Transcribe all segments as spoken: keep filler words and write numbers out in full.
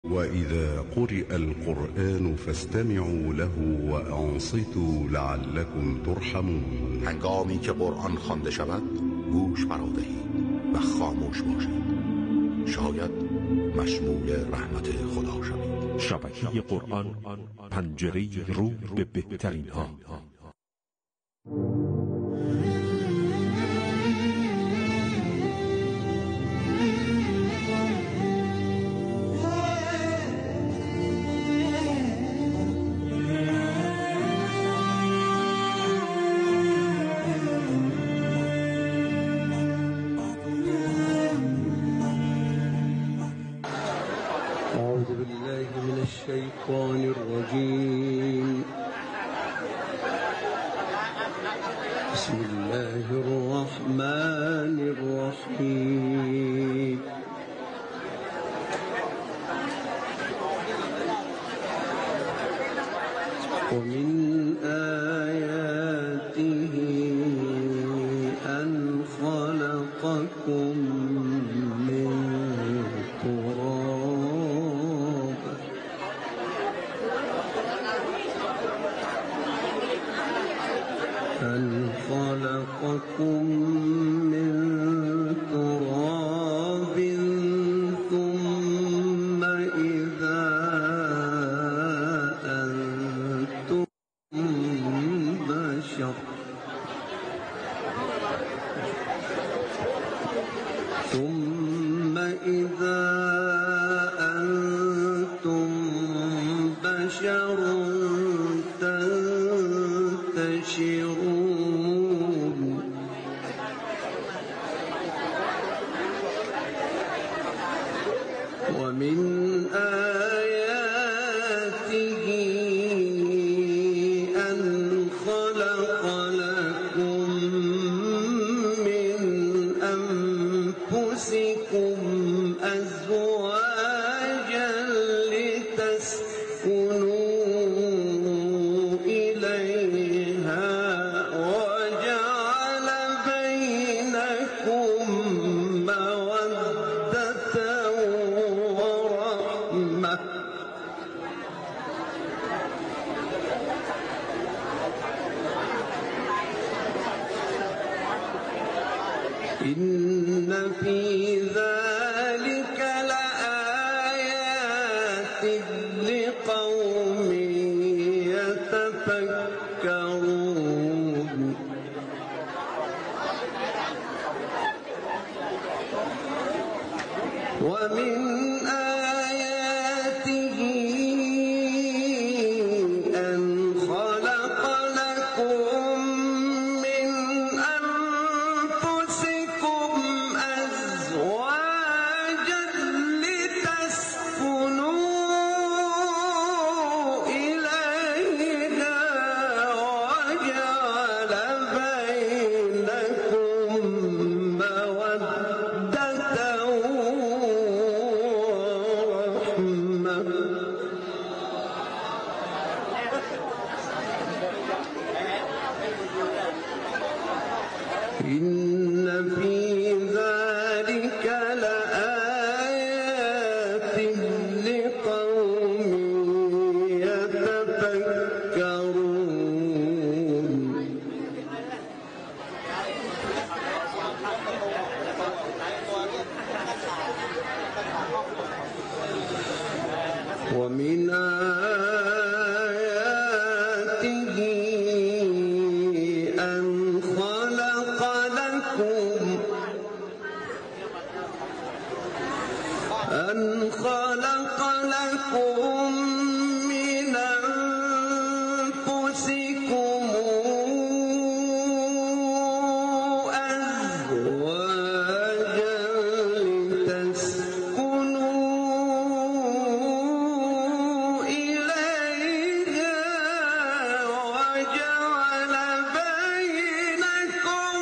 وإذا قرئ القرآن فاستمعوا له وأنصتوا لعلكم ترحمون. هنگامی که قرآن خوانده شود گوش فرادهید و خاموش باشید، شاید مشمول رحمت خدا شوید. شبکه قرآن، پنجره رو به بهترین ها. الشيطان الرجيم. بسم الله الرحمن الرحيم. ومن آياته أن خلقكم من تراب أن خلقكم من تراب ثم إذا أنتم بشر ثم إذا أنتم بشر تنتشرون. ومن آياته أن خلق لكم من أنفسكم أزواجا لتسكنوا إليها وجعل بينكم مودة ورحمة. إن في ذلك لآيات لقوم يتفكرون. ومن آياته أن خلق لكم من أنفسكم أزواجا لتسكنوا إليها وجعل بينكم مودة ورحمة. إن في ذلك لآيات لقوم يتفكرون. ومن آياته أن خلق لكم أن خلق لكم من أنفسكم أزواجا لتسكنوا إليها وجعل بينكم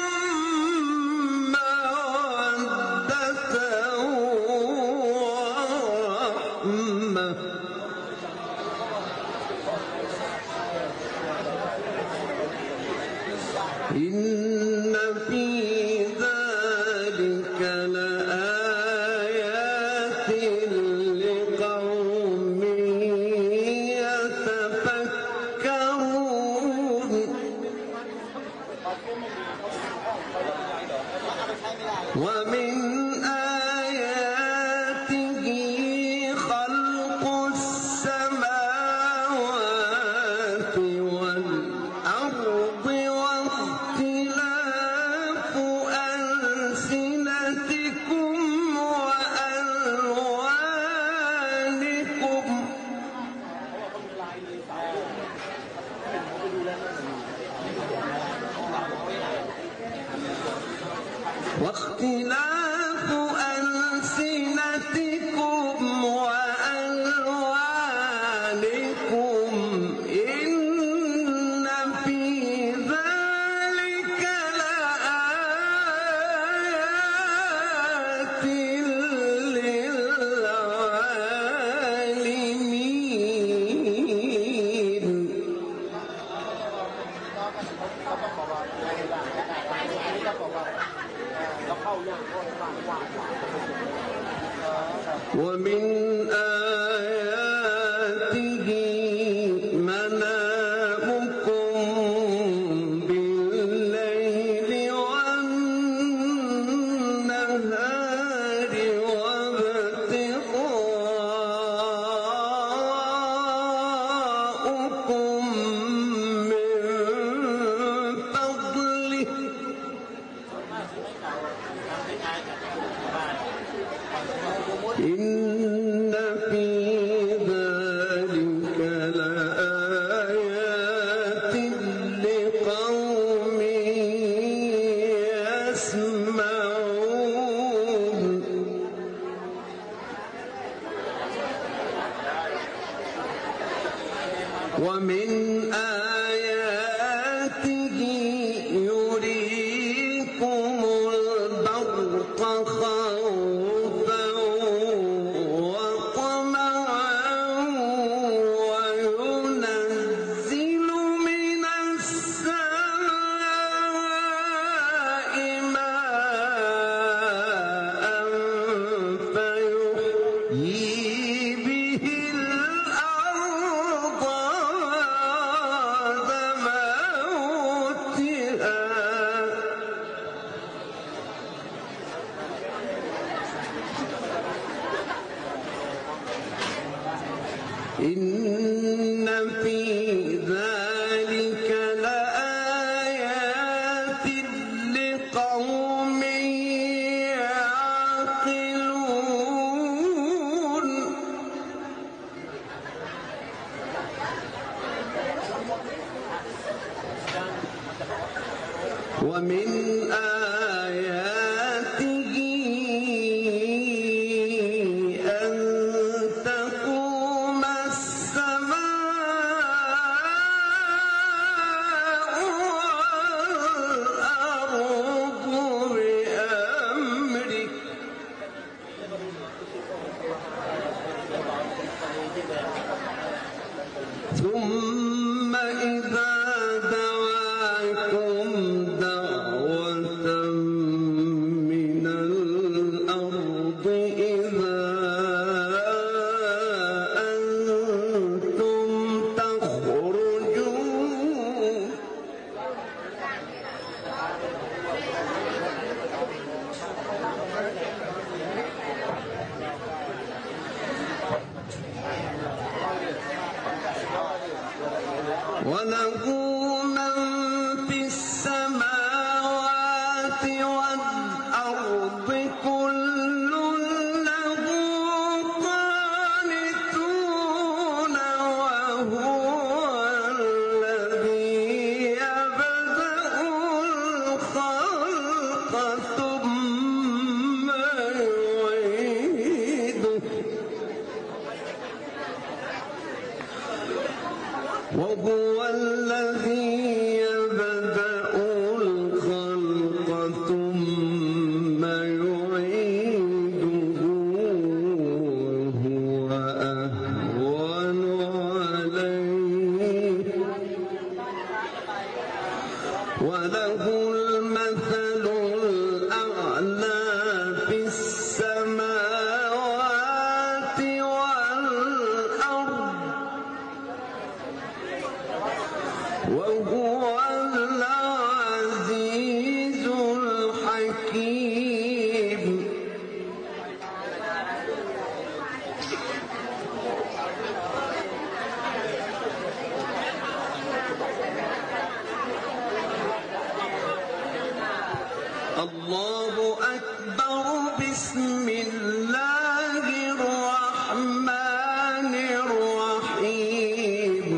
مودة ورحمة. إن في ذلك لآيات لقوم ومن آياته منامكم بالليل والنهار وابتغاؤكم من فضله إن في ذلك لآيات لقوم يسمعون ومن آياته يريكم البرق خوفا وطمعا وينزل من السماء ماء فيحيي به الأرض بعد موتها إن في ذلك لآيات لقوم يعقلون ومن آياته أن تقوم السماء والأرض بأمره ثم إذا دعاكم دعوة من الأرض إذا أنتم تخرجون وله من في السماوات والأرض كل له قانتون وهو الذي يبدأ الخلق ثم يعيده وهو الذي يبدأ الخلق ثم يعيده وهو أهون عليه وله المثل الأعلى في السماوات والأرض وهو العزيز الحكيم الله أكبر بسم الله الرحمن الرحيم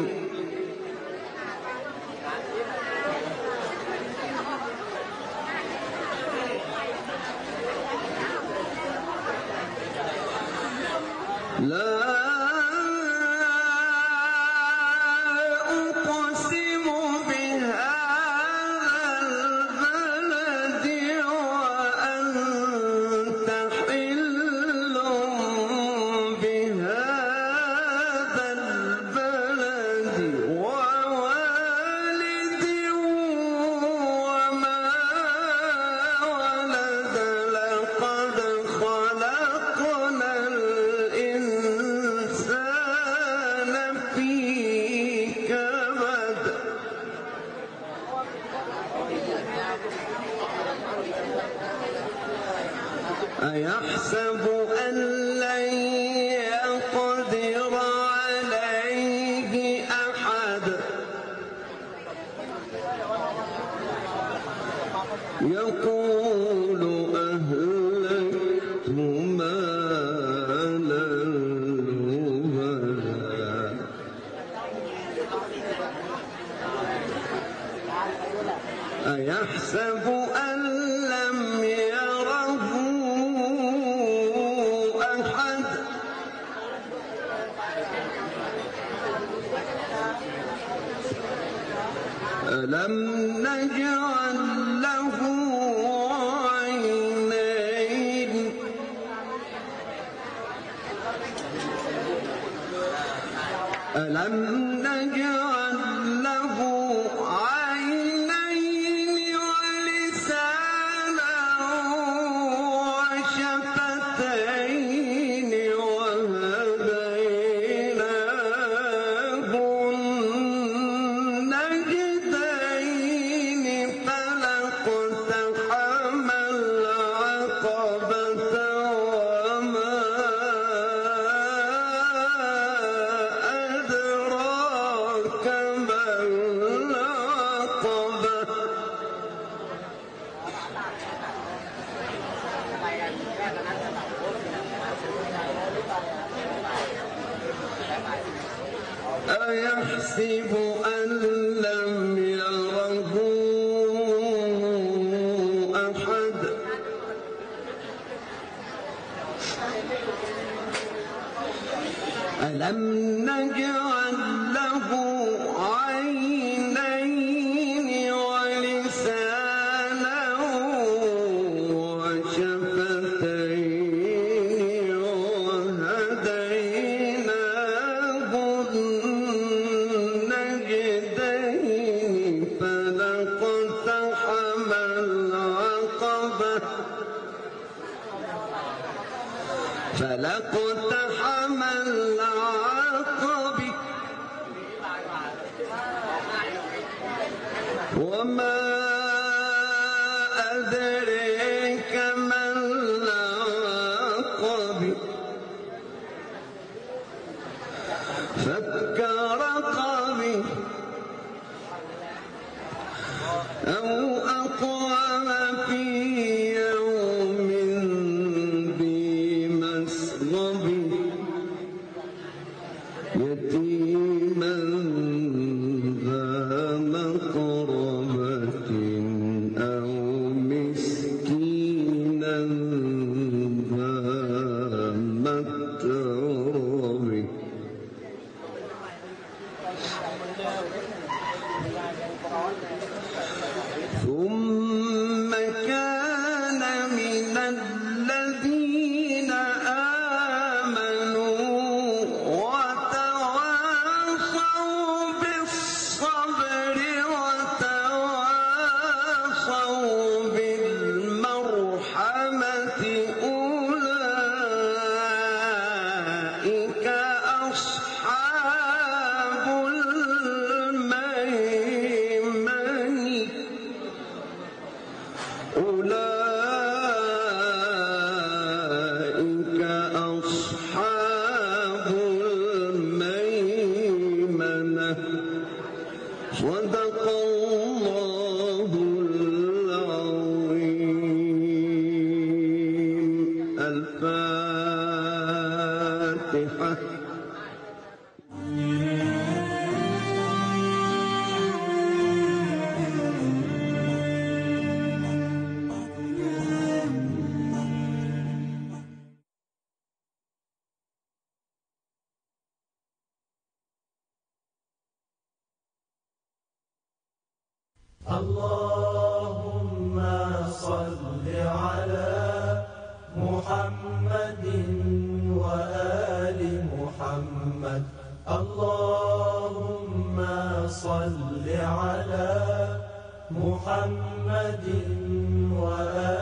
لا أقسم بهذا البلد أيحسب أن لم يره أحد ألم نجعل له عينين ألم نجعل له عينين ولسانا وشفتين وهديناه النجدين فلاقتحم العقبة وما أدراك ما العقبة أيحسب أن لم يره أحد ألم نجعل له عينين ولسانا وشفتين وهديناه النجدين فلاقتحم العقبة فلاقتحم العقبة وما أدريك ما العقبة فك رقبة أو أطعم في يوم ذي مسغبة يتيما ذا مقربة أو مسكينا ذا متربة ثم كان من الذين آمنوا وتواصوا بالصبر وتواصوا بالمرحمة أولئك أصحاب الميمنة أولئك أصحاب الميمنة صدق الله العظيم. الفاتحة. اللهم صل على محمد وآل محمد. اللهم صل على محمد وآل